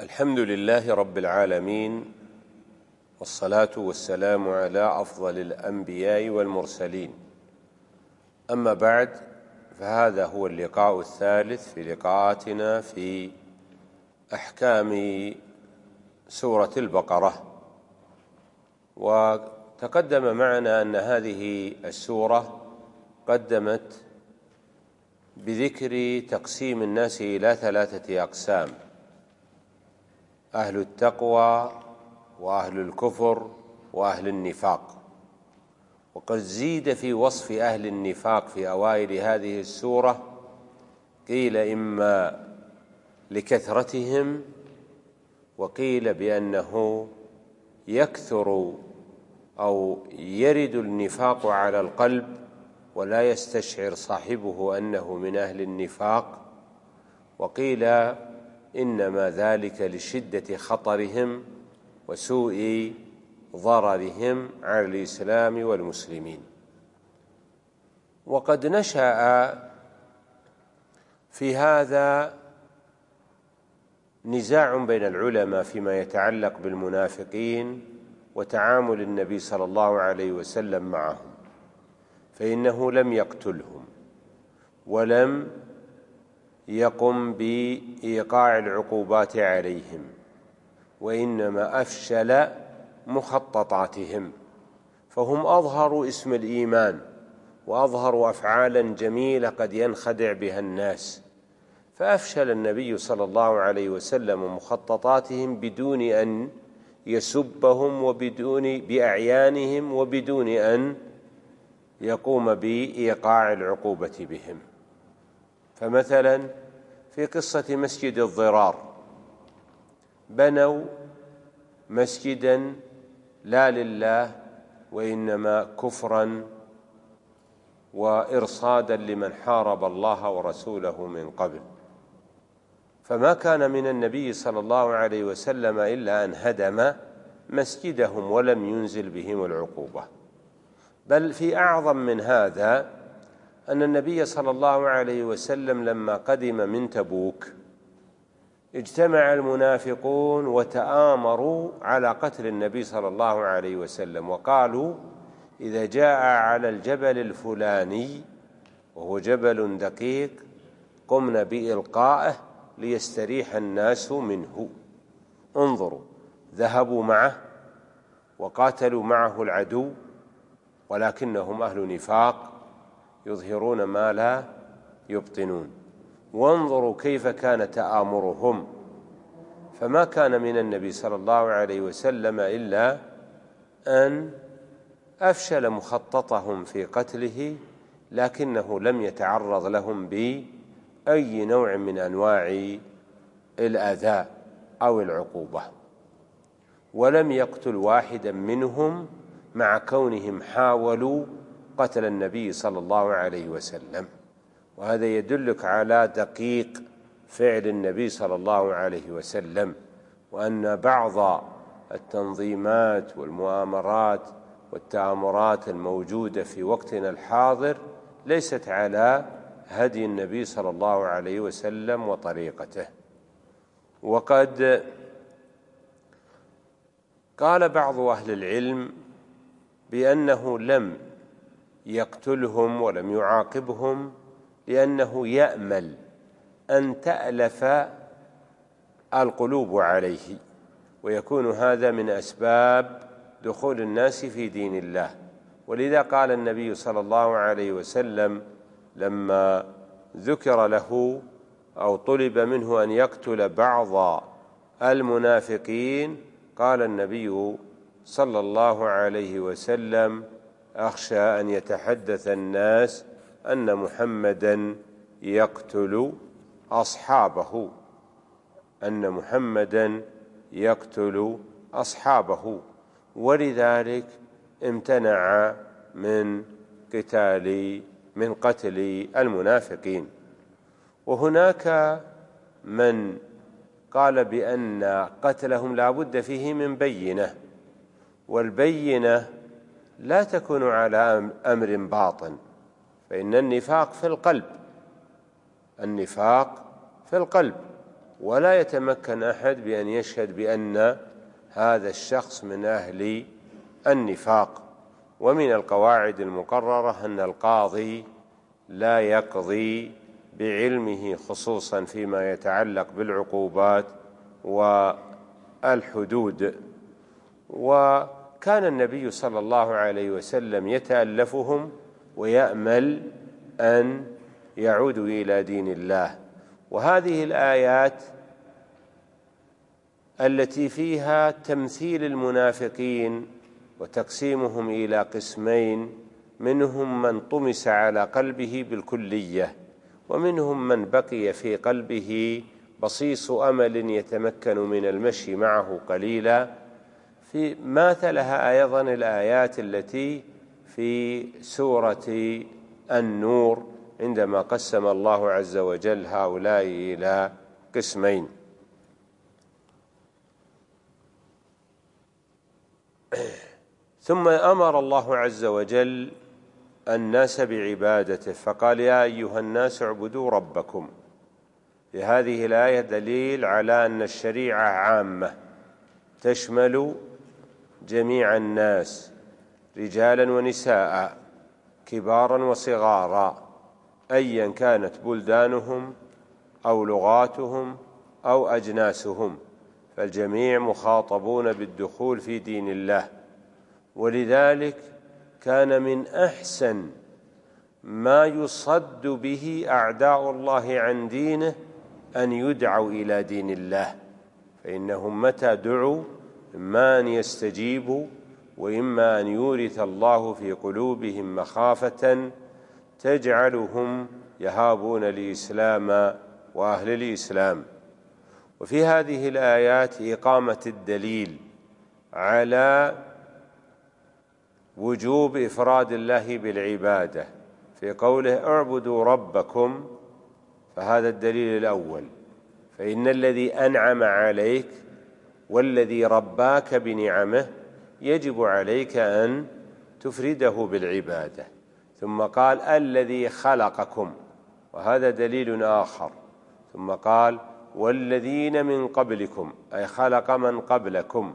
الحمد لله رب العالمين، والصلاة والسلام على أفضل الأنبياء والمرسلين. أما بعد، فهذا هو اللقاء الثالث في لقاءاتنا في أحكام سورة البقرة. وتقدم معنا أن هذه السورة قدمت بذكر تقسيم الناس إلى 3 أقسام: أهل التقوى وأهل الكفر وأهل النفاق. وقد زيد في وصف أهل النفاق في أوائل هذه السورة، قيل إما لكثرتهم، وقيل بأنه يكثر أو يرد النفاق على القلب ولا يستشعر صاحبه أنه من أهل النفاق، وقيل إنما ذلك لشدة خطرهم وسوء ضررهم على الإسلام والمسلمين. وقد نشأ في هذا نزاع بين العلماء فيما يتعلق بالمنافقين وتعامل النبي صلى الله عليه وسلم معهم، فإنه لم يقتلهم ولم يقم بإيقاع العقوبات عليهم، وإنما أفشل مخططاتهم، فهم أظهروا اسم الإيمان وأظهروا أفعالا جميلة قد ينخدع بها الناس، فأفشل النبي صلى الله عليه وسلم مخططاتهم بدون أن يسبهم وبدون بأعيانهم وبدون أن يقوم بإيقاع العقوبة بهم. فمثلا في قصة مسجد الضرار، بنوا مسجدا لا لله وإنما كفرا وإرصادا لمن حارب الله ورسوله من قبل، فما كان من النبي صلى الله عليه وسلم إلا أن هدم مسجدهم ولم ينزل بهم العقوبة. بل في أعظم من هذا أن النبي صلى الله عليه وسلم لما قدم من تبوك اجتمع المنافقون وتآمروا على قتل النبي صلى الله عليه وسلم، وقالوا: إذا جاء على الجبل الفلاني وهو جبل دقيق قمنا بإلقائه ليستريح الناس منه. انظروا، ذهبوا معه وقاتلوا معه العدو، ولكنهم أهل نفاق يظهرون ما لا يبطنون. وانظروا كيف كان تآمرهم، فما كان من النبي صلى الله عليه وسلم إلا أن أفشل مخططهم في قتله، لكنه لم يتعرض لهم بأي نوع من أنواع الأذى أو العقوبة، ولم يقتل واحدا منهم مع كونهم حاولوا قتل النبي صلى الله عليه وسلم. وهذا يدلك على دقيق فعل النبي صلى الله عليه وسلم، وأن بعض التنظيمات والمؤامرات والتآمرات الموجودة في وقتنا الحاضر ليست على هدي النبي صلى الله عليه وسلم وطريقته. وقد قال بعض أهل العلم بأنه لم يقتلهم ولم يعاقبهم لأنه يأمل أن تألف القلوب عليه، ويكون هذا من أسباب دخول الناس في دين الله. ولذا قال النبي صلى الله عليه وسلم لما ذكر له أو طلب منه أن يقتل بعض المنافقين، قال النبي صلى الله عليه وسلم: أخشى أن يتحدث الناس أن محمدا يقتل أصحابه، أن محمدا يقتل أصحابه، ولذلك امتنع من قتل المنافقين. وهناك من قال بأن قتلهم لا بد فيه من بينة، والبينة لا تكون على أمر باطن، فإن النفاق في القلب، النفاق في القلب، ولا يتمكن أحد بأن يشهد بأن هذا الشخص من أهل النفاق. ومن القواعد المقررة أن القاضي لا يقضي بعلمه خصوصا فيما يتعلق بالعقوبات والحدود. وكان النبي صلى الله عليه وسلم يتألفهم ويأمل أن يعودوا إلى دين الله. وهذه الآيات التي فيها تمثيل المنافقين وتقسيمهم إلى قسمين، منهم من طمس على قلبه بالكلية، ومنهم من بقي في قلبه بصيص أمل يتمكن من المشي معه قليلا، في ماثلها أيضا الآيات التي في سورة النور عندما قسم الله عز وجل هؤلاء إلى قسمين. ثم أمر الله عز وجل الناس بعبادته فقال: يا أيها الناس اعبدوا ربكم. في هذه الآية دليل على أن الشريعة عامة تشمل جميع الناس، رجالا ونساء، كبارا وصغارا، أيا كانت بلدانهم أو لغاتهم أو أجناسهم، فالجميع مخاطبون بالدخول في دين الله. ولذلك كان من أحسن ما يصد به أعداء الله عن دينه أن يدعوا إلى دين الله، فإنهم متى دعوا إما أن يستجيبوا وإما أن يورث الله في قلوبهم مخافة تجعلهم يهابون الإسلام وأهل الإسلام. وفي هذه الآيات إقامة الدليل على وجوب إفراد الله بالعبادة في قوله: اعبدوا ربكم، فهذا الدليل الأول. فإن الذي أنعم عليك والذي رباك بنعمه يجب عليك أن تفرده بالعبادة. ثم قال: الذي خلقكم، وهذا دليل آخر. ثم قال: والذين من قبلكم، أي خلق من قبلكم.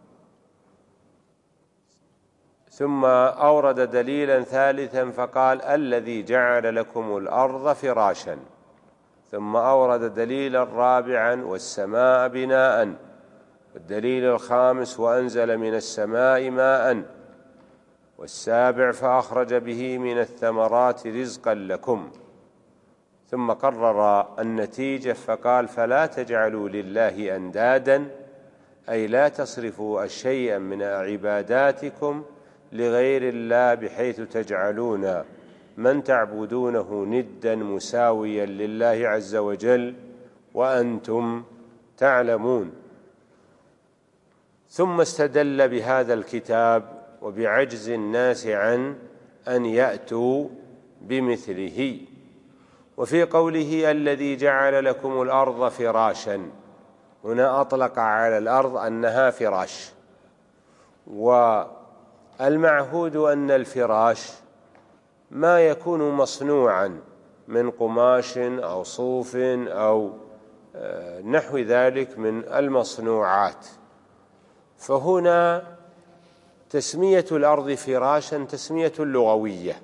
ثم أورد دليلا ثالثا فقال: الذي جعل لكم الأرض فراشا. ثم أورد دليلا رابعا: والسماء بناء. والدليل الخامس: وأنزل من السماء ماء. والسابع: فأخرج به من الثمرات رزقا لكم. ثم قرر النتيجة فقال: فلا تجعلوا لله أندادا، أي لا تصرفوا شيئا من عباداتكم لغير الله، بحيث تجعلون من تعبدونه ندا مساويا لله عز وجل وأنتم تعلمون. ثم استدل بهذا الكتاب وبعجز الناس عن أن يأتوا بمثله. وفي قوله: الذي جعل لكم الأرض فراشا، هنا أطلق على الأرض أنها فراش، والمعهود أن الفراش ما يكون مصنوعا من قماش أو صوف أو نحو ذلك من المصنوعات. فهنا تسمية الأرض فراشا تسمية لغوية،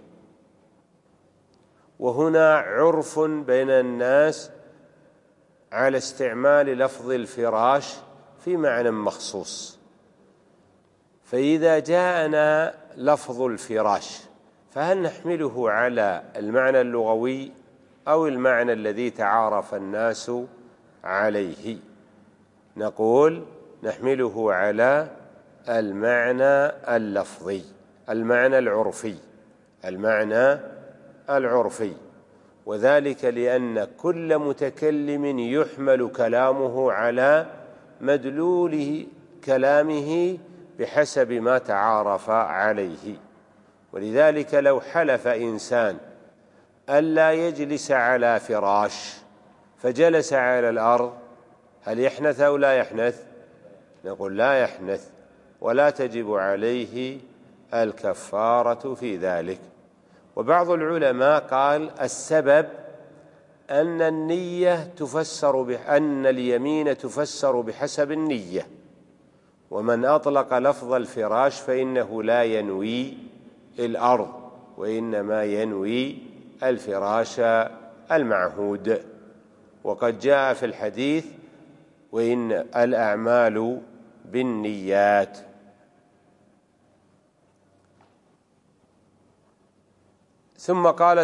وهنا عرف بين الناس على استعمال لفظ الفراش في معنى مخصوص. فإذا جاءنا لفظ الفراش فهل نحمله على المعنى اللغوي أو المعنى الذي تعارف الناس عليه؟ نقول نحمله على المعنى اللفظي، المعنى العرفي، وذلك لأن كل متكلم يحمل كلامه على مدلول كلامه بحسب ما تعارف عليه. ولذلك لو حلف إنسان ألا يجلس على فراش فجلس على الأرض، هل يحنث أو لا يحنث؟ نقول لا يحنث، ولا تجب عليه الكفارة في ذلك. وبعض العلماء قال السبب أن أن اليمين تفسر بحسب النية، ومن أطلق لفظ الفراش فإنه لا ينوي الأرض، وإنما ينوي الفراش المعهود. وقد جاء في الحديث: وإن الأعمال بالنيات. ثم قال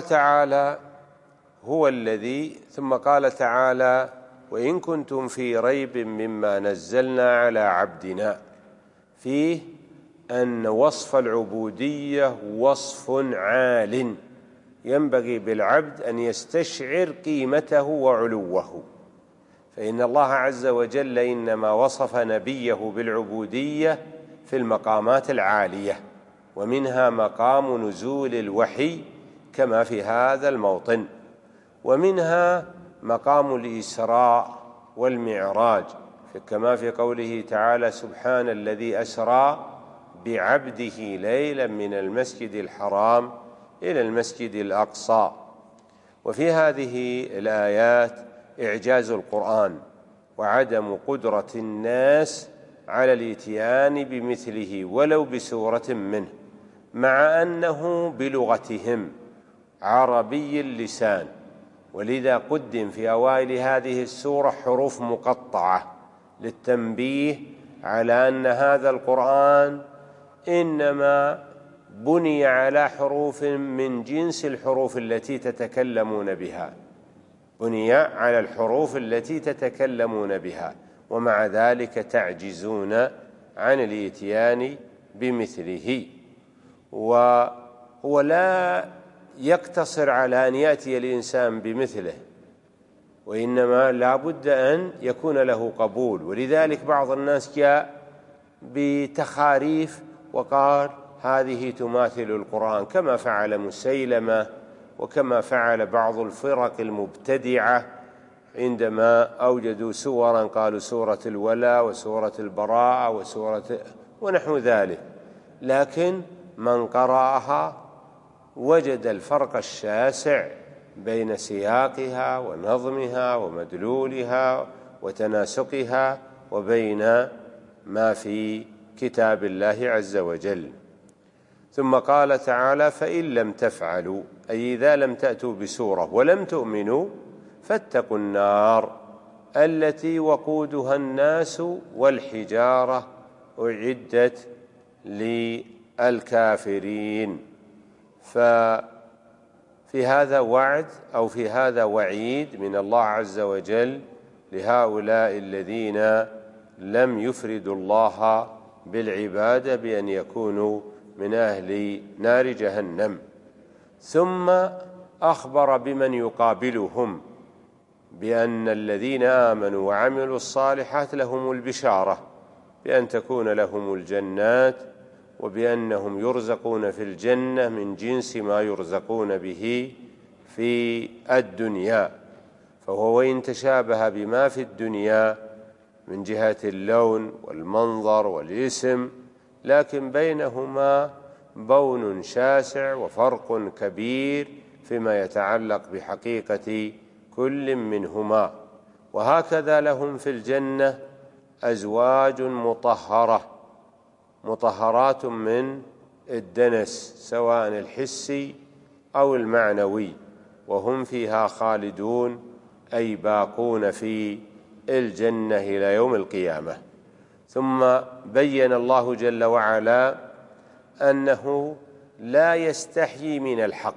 تعالى: وإن كنتم في ريب مما نزلنا على عبدنا، فيه أن وصف العبودية وصف عال ينبغي بالعبد أن يستشعر قيمته وعلوه، فإن الله عز وجل إنما وصف نبيه بالعبودية في المقامات العالية، ومنها مقام نزول الوحي كما في هذا الموطن، ومنها مقام الإسراء والمعراج كما في قوله تعالى: سبحان الذي أسرى بعبده ليلا من المسجد الحرام إلى المسجد الأقصى. وفي هذه الآيات إعجاز القرآن وعدم قدرة الناس على الإتيان بمثله ولو بسورة منه، مع أنه بلغتهم عربي اللسان، ولذا قدم في أوائل هذه السورة حروف مقطعة للتنبيه على أن هذا القرآن إنما بني على حروف من جنس الحروف التي تتكلمون بها، بني على الحروف التي تتكلمون بها، ومع ذلك تعجزون عن الإتيان بمثله. ولا يقتصر على أن يأتي الإنسان بمثله، وإنما لا بد أن يكون له قبول. ولذلك بعض الناس جاء بتخاريف وقال هذه تماثل القرآن، كما فعل مسيلمة وكما فعل بعض الفرق المبتدعة عندما أوجدوا سورا قالوا سورة الولا وسورة البراءة ونحو ذلك، لكن من قرأها وجد الفرق الشاسع بين سياقها ونظمها ومدلولها وتناسقها وبين ما في كتاب الله عز وجل. ثم قال تعالى: فإن لم تفعلوا، أي إذا لم تأتوا بسورة ولم تؤمنوا، فاتقوا النار التي وقودها الناس والحجارة أعدت للكافرين. ففي هذا وعد أو في هذا وعيد من الله عز وجل لهؤلاء الذين لم يفردوا الله بالعبادة بأن يكونوا من أهل نار جهنم. ثم أخبر بمن يقابلهم بأن الذين آمنوا وعملوا الصالحات لهم البشارة بأن تكون لهم الجنات، وبأنهم يرزقون في الجنة من جنس ما يرزقون به في الدنيا. فهو وإن تشابه بما في الدنيا من جهة اللون والمنظر والاسم، لكن بينهما بون شاسع وفرق كبير فيما يتعلق بحقيقة كل منهما. وهكذا لهم في الجنة أزواج مطهرات من الدنس سواء الحسي أو المعنوي، وهم فيها خالدون، أي باقون في الجنة إلى يوم القيامة. ثم بين الله جل وعلا أنه لا يستحيي من الحق،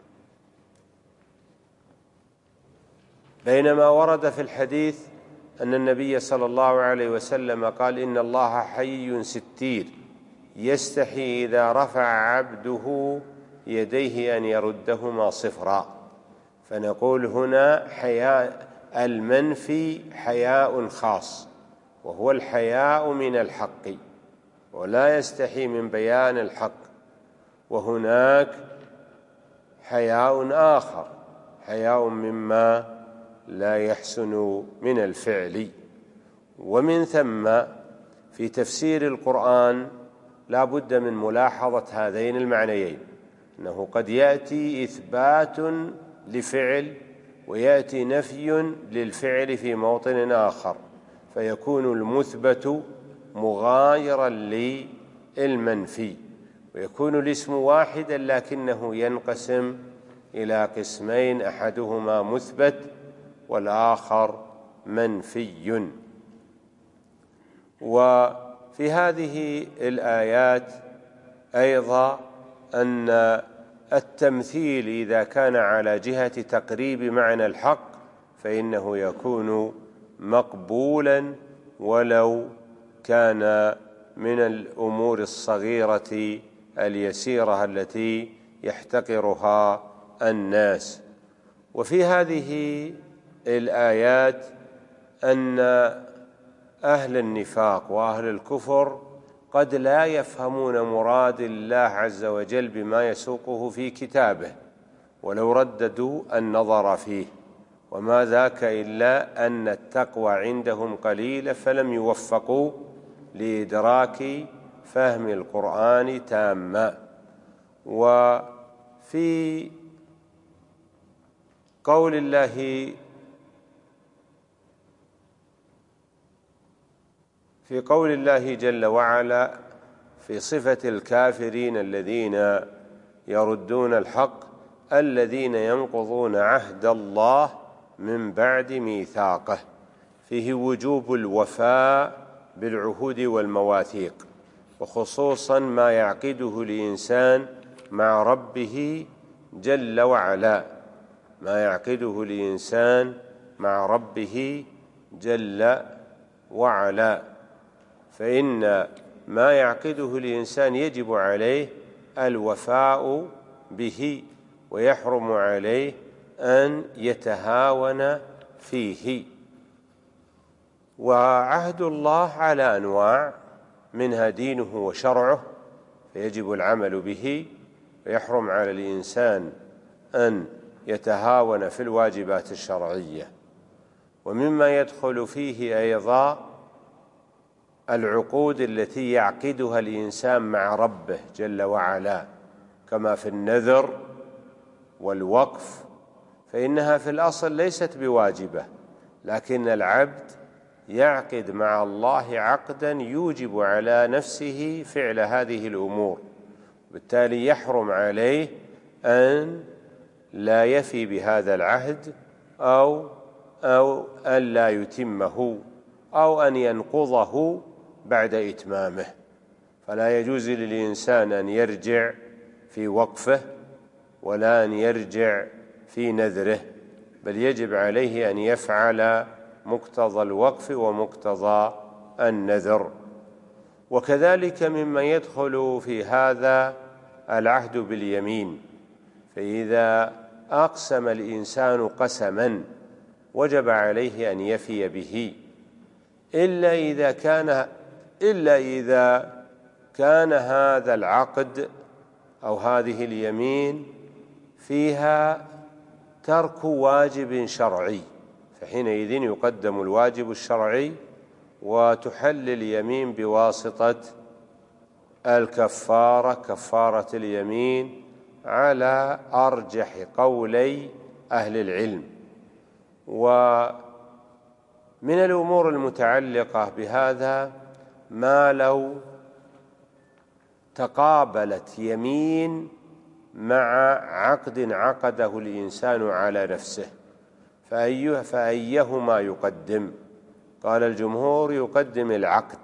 بينما ورد في الحديث أن النبي صلى الله عليه وسلم قال: إن الله حي ستير يستحي إذا رفع عبده يديه أن يردهما صفرا. فنقول هنا حياء المنفي حياء خاص، وهو الحياء من الحق، ولا يستحي من بيان الحق. وهناك حياء آخر، حياء مما لا يحسن من الفعل. ومن ثم في تفسير القرآن لا بد من ملاحظة هذين المعنيين، أنه قد يأتي إثبات لفعل ويأتي نفي للفعل في موطن آخر، فيكون المثبت مغايرا للمنفي، ويكون الاسم واحدا لكنه ينقسم إلى قسمين، أحدهما مثبت والآخر منفي. وفي هذه الآيات أيضا أن التمثيل إذا كان على جهة تقريب معنى الحق فإنه يكون مقبولا ولو كان من الأمور الصغيرة اليسيرة التي يحتقرها الناس. وفي هذه الآيات أن أهل النفاق وأهل الكفر قد لا يفهمون مراد الله عز وجل بما يسوقه في كتابه ولو رددوا النظر فيه، وما ذاك إلا أن التقوى عندهم قليلة فلم يوفقوا لإدراك فهم القرآن تاما. وفي قول الله جل وعلا في صفة الكافرين الذين يردون الحق: الذين ينقضون عهد الله من بعد ميثاقه، فيه وجوب الوفاء بالعهود والمواثيق، وخصوصا ما يعقده الإنسان مع ربه جل وعلا، ما يعقده الإنسان مع ربه جل وعلا، فإن ما يعقده الإنسان يجب عليه الوفاء به، ويحرم عليه أن يتهاون فيه. وعهد الله على أنواع، منها دينه وشرعه فيجب العمل به، ويحرم على الإنسان أن يتهاون في الواجبات الشرعية. ومما يدخل فيه أيضا العقود التي يعقدها الإنسان مع ربه جل وعلا، كما في النذر والوقف، فإنها في الأصل ليست بواجبة، لكن العبد يعقد مع الله عقدا يوجب على نفسه فعل هذه الأمور، بالتالي يحرم عليه أن لا يفي بهذا العهد أو أن لا يتمه أو أن ينقضه بعد إتمامه. فلا يجوز للإنسان أن يرجع في وقفه ولا أن يرجع في نذره، بل يجب عليه أن يفعل مقتضى الوقف ومقتضى النذر. وكذلك مما يدخل في هذا العهد باليمين، فإذا أقسم الإنسان قسما وجب عليه أن يفي به، إلا إذا كان هذا العقد أو هذه اليمين فيها ترك واجب شرعي، فحينئذ يقدم الواجب الشرعي وتحل اليمين بواسطة الكفارة، كفارة اليمين، على أرجح قولي أهل العلم. ومن الأمور المتعلقة بهذا ما لو تقابلت يمين مع عقد عقده الإنسان على نفسه، فأيهما يقدم؟ قال الجمهور يقدم العقد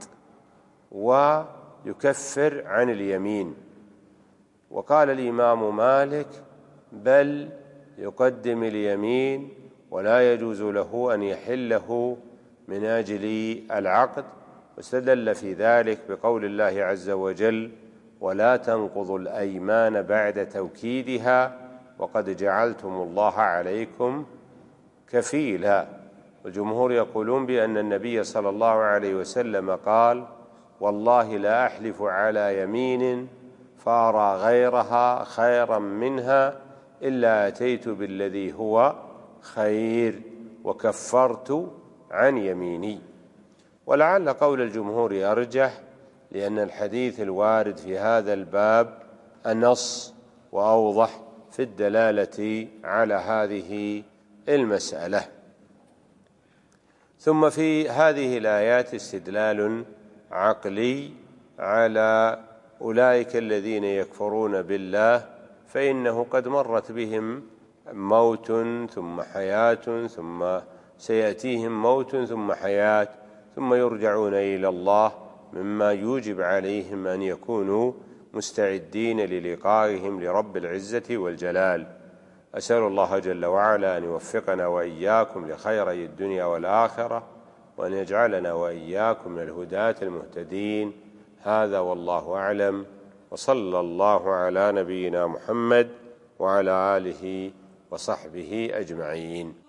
ويكفر عن اليمين، وقال الإمام مالك بل يقدم اليمين ولا يجوز له أن يحله من أجل العقد، واستدل في ذلك بقول الله عز وجل: ولا تنقضوا الأيمان بعد توكيدها وقد جعلتم الله عليكم كفيلا. والجمهور يقولون بأن النبي صلى الله عليه وسلم قال: والله لا أحلف على يمين فأرى غيرها خيرا منها إلا أتيت بالذي هو خير وكفرت عن يميني. ولعل قول الجمهور أرجح، لأن الحديث الوارد في هذا الباب النص وأوضح في الدلالة على هذه المسألة. ثم في هذه الآيات استدلال عقلي على أولئك الذين يكفرون بالله، فإنه قد مرت بهم موت ثم حياة، ثم سيأتيهم موت ثم حياة، ثم يرجعون إلى الله، مما يوجب عليهم أن يكونوا مستعدين للقائهم لرب العزة والجلال. أسأل الله جل وعلا أن يوفقنا وإياكم لخيري الدنيا والآخرة، وأن يجعلنا وإياكم من الهداة المهتدين. هذا والله أعلم، وصلى الله على نبينا محمد وعلى آله وصحبه أجمعين.